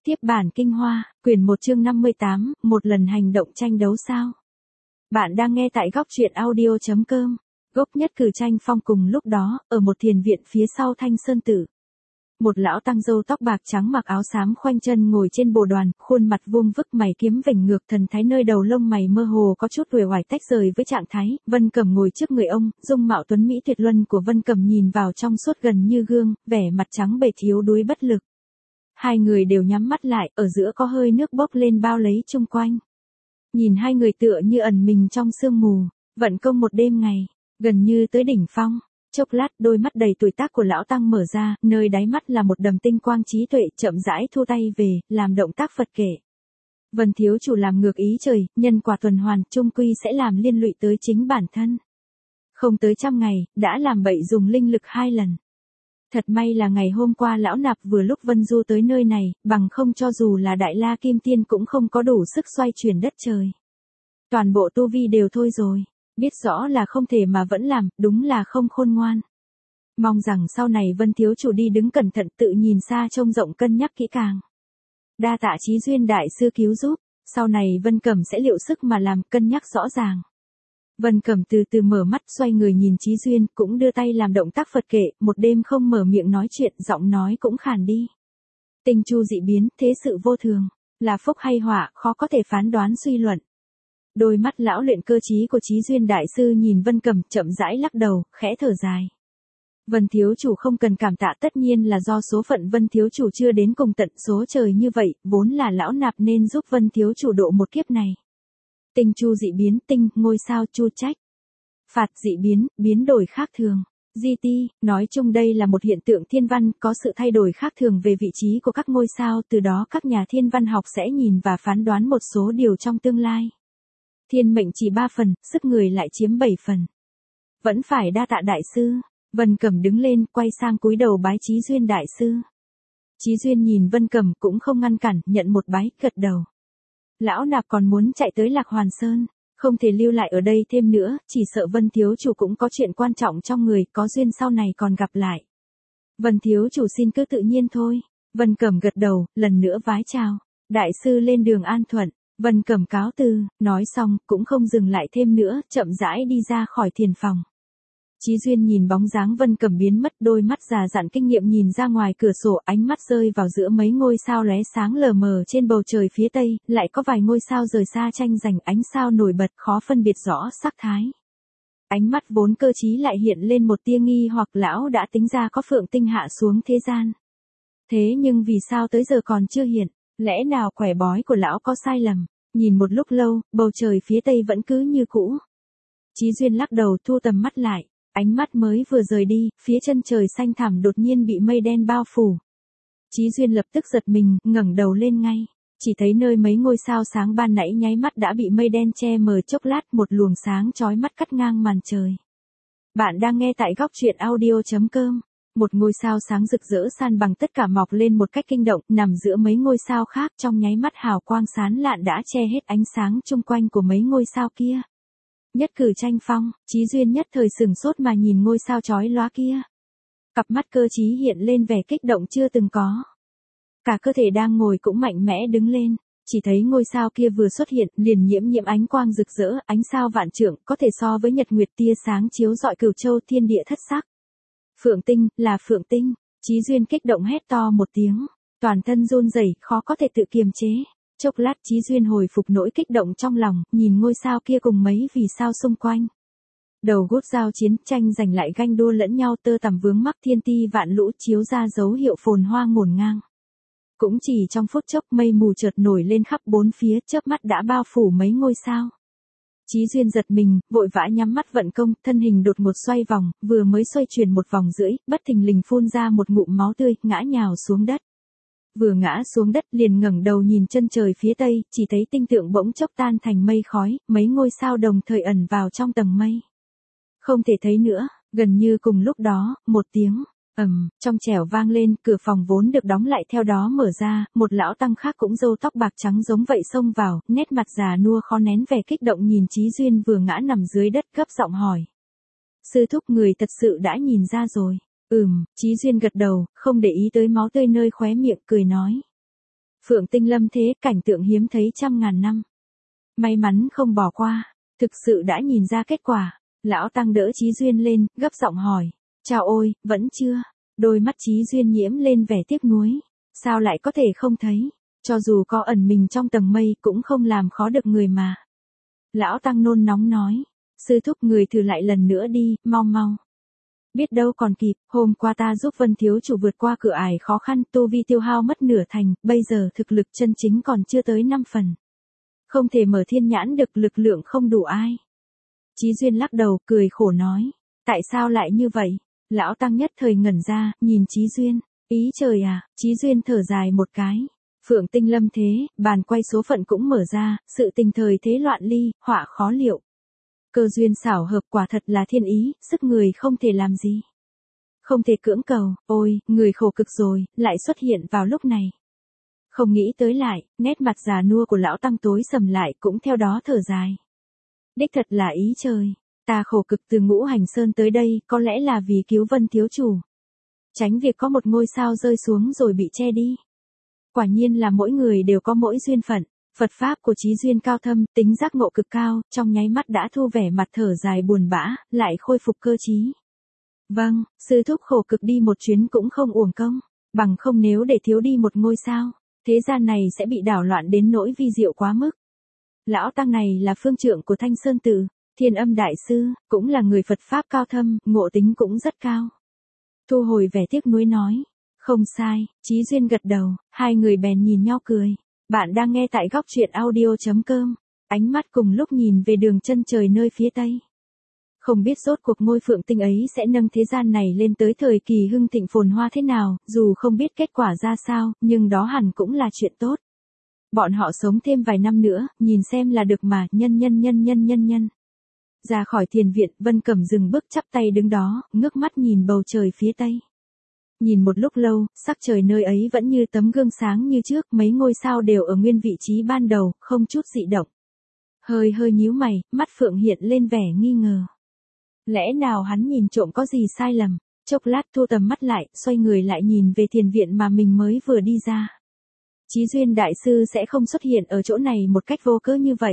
Tiếp bản kinh hoa, quyển 1 chương 58, một lần hành động tranh đấu sao? Bạn đang nghe tại góc truyện audio.com. Gốc nhất cử tranh phong cùng lúc đó, ở một thiền viện phía sau Thanh Sơn Tử. Một lão tăng râu tóc bạc trắng mặc áo xám khoanh chân ngồi trên bồ đoàn, khuôn mặt vuông vức mày kiếm vểnh ngược thần thái nơi đầu lông mày mơ hồ có chút uể oải tách rời với trạng thái. Vân Cẩm ngồi trước người ông, dung mạo tuấn mỹ tuyệt luân của Vân Cẩm nhìn vào trong suốt gần như gương, vẻ mặt trắng bệch yếu đuối bất lực. Hai người đều nhắm mắt lại, ở giữa có hơi nước bốc lên bao lấy chung quanh. Nhìn hai người tựa như ẩn mình trong sương mù, vận công một đêm ngày, gần như tới đỉnh phong. Chốc lát đôi mắt đầy tuổi tác của lão tăng mở ra, nơi đáy mắt là một đầm tinh quang trí tuệ, chậm rãi thu tay về, làm động tác Phật kệ. Vân thiếu chủ làm ngược ý trời, nhân quả tuần hoàn, chung quy sẽ làm liên lụy tới chính bản thân. Không tới 100 ngày, đã làm bậy dùng linh lực 2 lần. Thật may là ngày hôm qua lão nạp vừa lúc Vân Du tới nơi này, bằng không cho dù là Đại La Kim Tiên cũng không có đủ sức xoay chuyển đất trời. Toàn bộ tu vi đều thôi rồi, biết rõ là không thể mà vẫn làm, đúng là không khôn ngoan. Mong rằng sau này Vân thiếu chủ đi đứng cẩn thận, tự nhìn xa trông rộng, cân nhắc kỹ càng. Đa tạ Chí Duyên đại sư cứu giúp, sau này Vân Cẩm sẽ liệu sức mà làm, cân nhắc rõ ràng. Vân Cẩm từ từ mở mắt, xoay người nhìn Chí Duyên, cũng đưa tay làm động tác Phật kệ, một đêm không mở miệng nói chuyện, giọng nói cũng khàn đi. Tinh chu dị biến, thế sự vô thường, là phúc hay họa, khó có thể phán đoán suy luận. Đôi mắt lão luyện cơ trí của Chí Duyên đại sư nhìn Vân Cẩm, chậm rãi lắc đầu, khẽ thở dài. Vân thiếu chủ không cần cảm tạ, tất nhiên là do số phận Vân thiếu chủ chưa đến cùng tận số trời như vậy, vốn là lão nạp nên giúp Vân thiếu chủ độ một kiếp này. Tinh chu dị biến, tinh, ngôi sao chu trách. Phạt dị biến, biến đổi khác thường. Di ti, nói chung đây là một hiện tượng thiên văn, có sự thay đổi khác thường về vị trí của các ngôi sao, từ đó các nhà thiên văn học sẽ nhìn và phán đoán một số điều trong tương lai. Thiên mệnh chỉ 3 phần, sức người lại chiếm 7 phần. Vẫn phải đa tạ đại sư. Vân Cẩm đứng lên, quay sang cúi đầu bái Chí Duyên đại sư. Chí Duyên nhìn Vân Cẩm cũng không ngăn cản, nhận một bái, gật đầu. Lão nạp còn muốn chạy tới Lạc Hoàn Sơn, không thể lưu lại ở đây thêm nữa, chỉ sợ Vân thiếu chủ cũng có chuyện quan trọng trong người, có duyên sau này còn gặp lại. Vân thiếu chủ xin cứ tự nhiên thôi. Vân Cẩm gật đầu, lần nữa vái chào. Đại sư lên đường an thuận. Vân Cẩm cáo từ, nói xong, cũng không dừng lại thêm nữa, chậm rãi đi ra khỏi thiền phòng. Chí Duyên nhìn bóng dáng Vân Cẩm biến mất, đôi mắt già dặn kinh nghiệm nhìn ra ngoài cửa sổ, ánh mắt rơi vào giữa mấy ngôi sao lóe sáng lờ mờ trên bầu trời phía tây, lại có vài ngôi sao rời xa tranh giành ánh sao nổi bật, khó phân biệt rõ sắc thái. Ánh mắt vốn cơ trí lại hiện lên một tia nghi hoặc, lão đã tính ra có Phượng Tinh hạ xuống thế gian. Thế nhưng vì sao tới giờ còn chưa hiện, lẽ nào quẻ bói của lão có sai lầm? Nhìn một lúc lâu, bầu trời phía tây vẫn cứ như cũ. Chí Duyên lắc đầu, thu tầm mắt lại. Ánh mắt mới vừa rời đi, phía chân trời xanh thẳm đột nhiên bị mây đen bao phủ. Chí Duyên lập tức giật mình, ngẩng đầu lên ngay. Chỉ thấy nơi mấy ngôi sao sáng ban nãy nháy mắt đã bị mây đen che mờ, chốc lát một luồng sáng chói mắt cắt ngang màn trời. Bạn đang nghe tại góc truyện audio.com. Một ngôi sao sáng rực rỡ san bằng tất cả mọc lên một cách kinh động, nằm giữa mấy ngôi sao khác, trong nháy mắt hào quang sáng lạn đã che hết ánh sáng chung quanh của mấy ngôi sao kia. Nhất cử tranh phong, Chí Duyên nhất thời sửng sốt mà nhìn ngôi sao chói lóa kia. Cặp mắt cơ trí hiện lên vẻ kích động chưa từng có. Cả cơ thể đang ngồi cũng mạnh mẽ đứng lên, chỉ thấy ngôi sao kia vừa xuất hiện, liền nhiễm ánh quang rực rỡ, ánh sao vạn trượng, có thể so với nhật nguyệt, tia sáng chiếu rọi cửu châu thiên địa thất sắc. Phượng Tinh, là Phượng Tinh. Chí Duyên kích động hét to một tiếng, toàn thân run rẩy, khó có thể tự kiềm chế. Chốc lát Chí Duyên hồi phục nỗi kích động trong lòng, nhìn ngôi sao kia cùng mấy vì sao xung quanh. Đầu gút giao chiến, tranh giành lại ganh đua lẫn nhau, tơ tằm vướng mắc thiên ti vạn lũ, chiếu ra dấu hiệu phồn hoa ngổn ngang. Cũng chỉ trong phút chốc, mây mù chợt nổi lên khắp bốn phía, chớp mắt đã bao phủ mấy ngôi sao. Chí Duyên giật mình, vội vã nhắm mắt vận công, thân hình đột ngột xoay vòng, vừa mới xoay chuyển 1 vòng rưỡi, bất thình lình phun ra một ngụm máu tươi, ngã nhào xuống đất. Vừa ngã xuống đất liền ngẩng đầu nhìn chân trời phía tây, chỉ thấy tinh tượng bỗng chốc tan thành mây khói, mấy ngôi sao đồng thời ẩn vào trong tầng mây. Không thể thấy nữa, gần như cùng lúc đó, một tiếng trong trẻo vang lên, cửa phòng vốn được đóng lại theo đó mở ra, một lão tăng khác cũng râu tóc bạc trắng giống vậy xông vào, nét mặt già nua khó nén vẻ kích động nhìn Chí Duyên vừa ngã nằm dưới đất, gấp giọng hỏi. Sư thúc, người thật sự đã nhìn ra rồi. Chí Duyên gật đầu, không để ý tới máu tươi nơi khóe miệng, cười nói. Phượng tinh lâm thế, cảnh tượng hiếm thấy trăm ngàn năm. May mắn không bỏ qua, thực sự đã nhìn ra kết quả. Lão Tăng đỡ Chí Duyên lên, gấp giọng hỏi. Chào ôi, vẫn chưa? Đôi mắt Chí Duyên nhiễm lên vẻ tiếc nuối. Sao lại có thể không thấy? Cho dù có ẩn mình trong tầng mây cũng không làm khó được người mà. Lão Tăng nôn nóng nói. Sư thúc, người thử lại lần nữa đi, mau mau. Biết đâu còn kịp, hôm qua ta giúp Vân thiếu chủ vượt qua cửa ải khó khăn, tu vi tiêu hao mất nửa thành, bây giờ thực lực chân chính còn chưa tới 5 phần. Không thể mở thiên nhãn được, lực lượng không đủ ai. Chí Duyên lắc đầu, cười khổ nói. Tại sao lại như vậy? Lão Tăng nhất thời ngẩn ra, nhìn Chí Duyên. Ý trời à, Chí Duyên thở dài một cái. Phượng tinh lâm thế, bàn quay số phận cũng mở ra, sự tình thời thế loạn ly, họa khó liệu. Cơ duyên xảo hợp quả thật là thiên ý, sức người không thể làm gì. Không thể cưỡng cầu, ôi, người khổ cực rồi, lại xuất hiện vào lúc này. Không nghĩ tới lại, nét mặt già nua của lão Tăng tối sầm lại cũng theo đó thở dài. Đích thật là ý trời, ta khổ cực từ Ngũ Hành Sơn tới đây, có lẽ là vì cứu Vân thiếu chủ. Tránh việc có một ngôi sao rơi xuống rồi bị che đi. Quả nhiên là mỗi người đều có mỗi duyên phận. Phật pháp của Chí Duyên cao thâm, tính giác ngộ cực cao, trong nháy mắt đã thu vẻ mặt thở dài buồn bã, lại khôi phục cơ trí. Vâng, sư thúc khổ cực đi một chuyến cũng không uổng công, bằng không nếu để thiếu đi một ngôi sao, thế gian này sẽ bị đảo loạn đến nỗi vi diệu quá mức. Lão Tăng này là phương trượng của Thanh Sơn Tự, Thiên Âm Đại Sư, cũng là người Phật pháp cao thâm, ngộ tính cũng rất cao. Thu hồi vẻ tiếc nuối nói, không sai, Chí Duyên gật đầu, hai người bèn nhìn nhau cười. Bạn đang nghe tại góc truyện audio.com, ánh mắt cùng lúc nhìn về đường chân trời nơi phía tây. Không biết rốt cuộc ngôi Phượng tinh ấy sẽ nâng thế gian này lên tới thời kỳ hưng thịnh phồn hoa thế nào, dù không biết kết quả ra sao, nhưng đó hẳn cũng là chuyện tốt. Bọn họ sống thêm vài năm nữa, nhìn xem là được mà, nhân. Ra khỏi thiền viện, Vân Cẩm dừng bước chắp tay đứng đó, ngước mắt nhìn bầu trời phía tây. Nhìn một lúc lâu, sắc trời nơi ấy vẫn như tấm gương sáng như trước, mấy ngôi sao đều ở nguyên vị trí ban đầu, không chút dị động. Hơi nhíu mày, mắt Phượng hiện lên vẻ nghi ngờ. Lẽ nào hắn nhìn trộm có gì sai lầm? Chốc lát thu tầm mắt lại, xoay người lại nhìn về thiền viện mà mình mới vừa đi ra. Chí Duyên Đại Sư sẽ không xuất hiện ở chỗ này một cách vô cớ như vậy.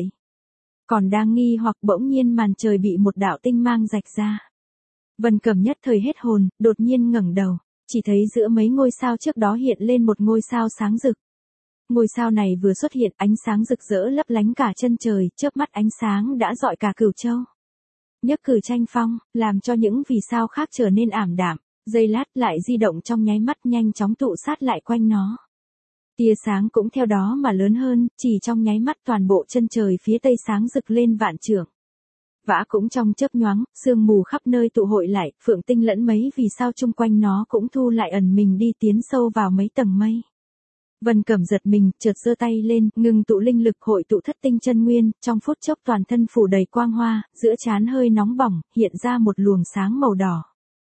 Còn đang nghi hoặc bỗng nhiên màn trời bị một đạo tinh mang rạch ra. Vân Cẩm nhất thời hết hồn, đột nhiên ngẩng đầu. Chỉ thấy giữa mấy ngôi sao trước đó hiện lên một ngôi sao sáng rực. Ngôi sao này vừa xuất hiện, ánh sáng rực rỡ lấp lánh cả chân trời, chớp mắt ánh sáng đã rọi cả Cửu Châu. Nhất cử tranh phong, làm cho những vì sao khác trở nên ảm đạm, giây lát lại di động trong nháy mắt nhanh chóng tụ sát lại quanh nó. Tia sáng cũng theo đó mà lớn hơn, chỉ trong nháy mắt toàn bộ chân trời phía tây sáng rực lên vạn trượng. Vã cũng trong chớp nhoáng, sương mù khắp nơi tụ hội lại, Phượng tinh lẫn mấy vì sao chung quanh nó cũng thu lại ẩn mình đi tiến sâu vào mấy tầng mây. Vân Cẩm giật mình, chợt giơ tay lên, ngừng tụ linh lực hội tụ thất tinh chân nguyên, trong phút chốc toàn thân phủ đầy quang hoa, giữa trán hơi nóng bỏng, hiện ra một luồng sáng màu đỏ.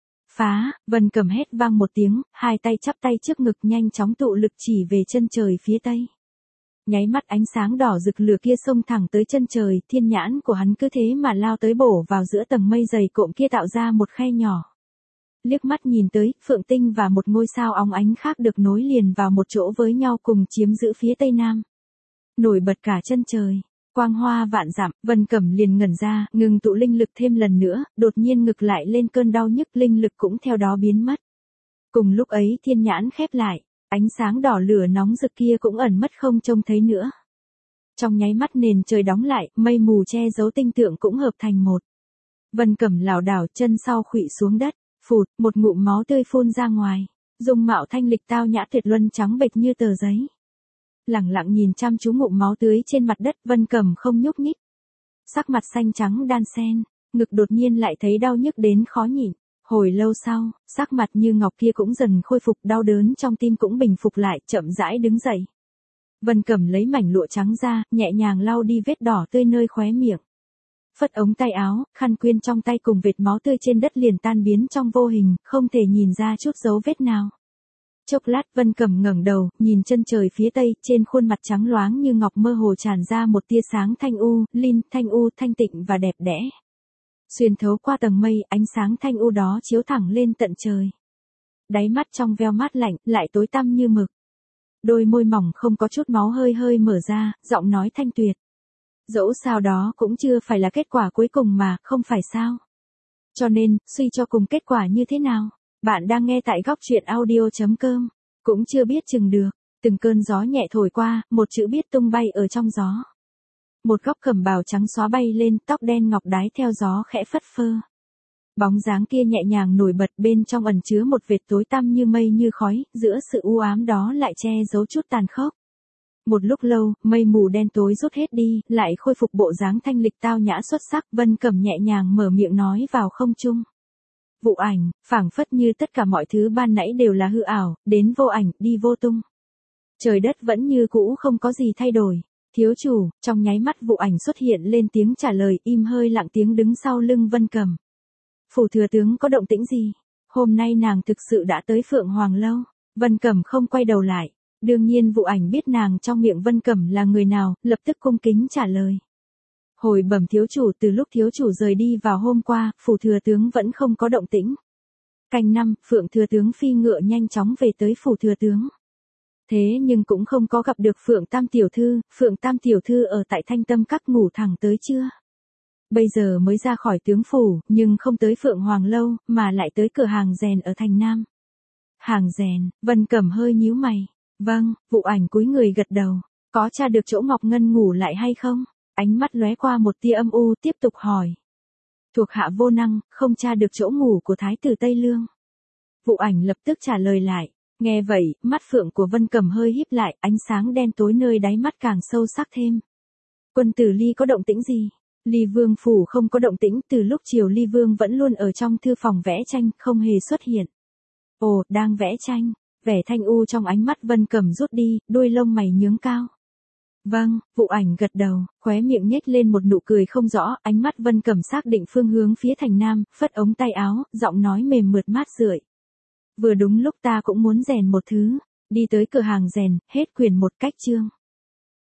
Phá, Vân Cẩm hét vang một tiếng, hai tay chắp tay trước ngực nhanh chóng tụ lực chỉ về chân trời phía tây. Nháy mắt ánh sáng đỏ rực lửa kia xông thẳng tới chân trời, thiên nhãn của hắn cứ thế mà lao tới bổ vào giữa tầng mây dày cộm kia tạo ra một khe nhỏ. Liếc mắt nhìn tới, Phượng tinh và một ngôi sao óng ánh khác được nối liền vào một chỗ với nhau cùng chiếm giữ phía tây nam. Nổi bật cả chân trời, quang hoa vạn dặm, Vân Cẩm liền ngẩn ra, ngừng tụ linh lực thêm lần nữa, đột nhiên ngực lại lên cơn đau nhức, linh lực cũng theo đó biến mất. Cùng lúc ấy thiên nhãn khép lại. Ánh sáng đỏ lửa nóng rực kia cũng ẩn mất không trông thấy nữa. Trong nháy mắt nền trời đóng lại, mây mù che giấu tinh tượng cũng hợp thành một. Vân Cẩm lảo đảo chân sau khuỵu xuống đất, phụt, một ngụm máu tươi phun ra ngoài. Dung mạo thanh lịch tao nhã tuyệt luân trắng bệch như tờ giấy. Lẳng lặng nhìn chăm chú ngụm máu tưới trên mặt đất, Vân Cẩm không nhúc nhích. Sắc mặt xanh trắng đan xen, ngực đột nhiên lại thấy đau nhức đến khó nhịn. Hồi lâu sau, sắc mặt như ngọc kia cũng dần khôi phục, đau đớn trong tim cũng bình phục lại, chậm rãi đứng dậy. Vân Cẩm lấy mảnh lụa trắng ra, nhẹ nhàng lau đi vết đỏ tươi nơi khóe miệng. Phất ống tay áo, khăn quyên trong tay cùng vệt máu tươi trên đất liền tan biến trong vô hình, không thể nhìn ra chút dấu vết nào. Chốc lát Vân Cẩm ngẩng đầu, nhìn chân trời phía tây, trên khuôn mặt trắng loáng như ngọc mơ hồ tràn ra một tia sáng thanh u, thanh tịnh và đẹp đẽ. Xuyên thấu qua tầng mây, ánh sáng thanh u đó chiếu thẳng lên tận trời. Đáy mắt trong veo mát lạnh, lại tối tăm như mực. đôi môi mỏng không có chút máu hơi hơi mở ra, giọng nói thanh tuyệt. Dẫu sao đó cũng chưa phải là kết quả cuối cùng mà, không phải sao? Cho nên, suy cho cùng kết quả như thế nào? Bạn đang nghe tại góc chuyện audio.com. Cũng chưa biết chừng được. Từng cơn gió nhẹ thổi qua, một chữ biết tung bay ở trong gió. Một góc cẩm bào trắng xóa bay lên, tóc đen ngọc đái theo gió khẽ phất phơ. Bóng dáng kia nhẹ nhàng nổi bật, bên trong ẩn chứa một vệt tối tăm như mây như khói, giữa sự u ám đó lại che giấu chút tàn khốc. Một lúc lâu, mây mù đen tối rút hết đi, lại khôi phục bộ dáng thanh lịch tao nhã xuất sắc. Vân Cẩm nhẹ nhàng mở miệng nói vào không trung. Vụ ảnh, phảng phất như tất cả mọi thứ ban nãy đều là hư ảo, đến vô ảnh, đi vô tung. Trời đất vẫn như cũ, không có gì thay đổi. Thiếu chủ, trong nháy mắt vụ ảnh xuất hiện lên tiếng trả lời, im hơi lặng tiếng đứng sau lưng Vân Cẩm. Phủ thừa tướng có động tĩnh gì? Hôm nay nàng thực sự đã tới Phượng Hoàng Lâu. Vân Cẩm không quay đầu lại. Đương nhiên vụ ảnh biết nàng trong miệng Vân Cẩm là người nào, lập tức cung kính trả lời. Hồi bẩm thiếu chủ, từ lúc thiếu chủ rời đi vào hôm qua, phủ thừa tướng vẫn không có động tĩnh. Canh 5, Phượng thừa tướng phi ngựa nhanh chóng về tới phủ thừa tướng. Thế nhưng cũng không có gặp được Phượng Tam tiểu thư. Phượng Tam tiểu thư ở tại Thanh Tâm Các ngủ thẳng tới chưa? Bây giờ mới ra khỏi tướng phủ, nhưng không tới Phượng Hoàng Lâu, mà lại tới cửa hàng rèn ở thành Nam. Hàng rèn? Vân Cẩm hơi nhíu mày. Vâng, vụ ảnh cúi người gật đầu. Có tra được chỗ Ngọc Ngân ngủ lại hay không? Ánh mắt lóe qua một tia âm u, tiếp tục hỏi. Thuộc hạ vô năng, không tra được chỗ ngủ của Thái tử Tây Lương. Vụ ảnh lập tức trả lời lại. Nghe vậy, mắt phượng của Vân Cẩm hơi híp lại, ánh sáng đen tối nơi đáy mắt càng sâu sắc thêm. Quân tử Ly có động tĩnh gì? Ly Vương phủ không có động tĩnh, từ lúc chiều Ly Vương vẫn luôn ở trong thư phòng vẽ tranh, không hề xuất hiện. Ồ, đang vẽ tranh. Vẻ thanh u trong ánh mắt Vân Cẩm rút đi, đuôi lông mày nhướng cao. Vâng, vụ ảnh gật đầu, khóe miệng nhếch lên một nụ cười không rõ, ánh mắt Vân Cẩm xác định phương hướng phía thành Nam, phất ống tay áo, giọng nói mềm mượt mát rượi. Vừa đúng lúc ta cũng muốn rèn một thứ, đi tới cửa hàng rèn, hết quyền một cách chương.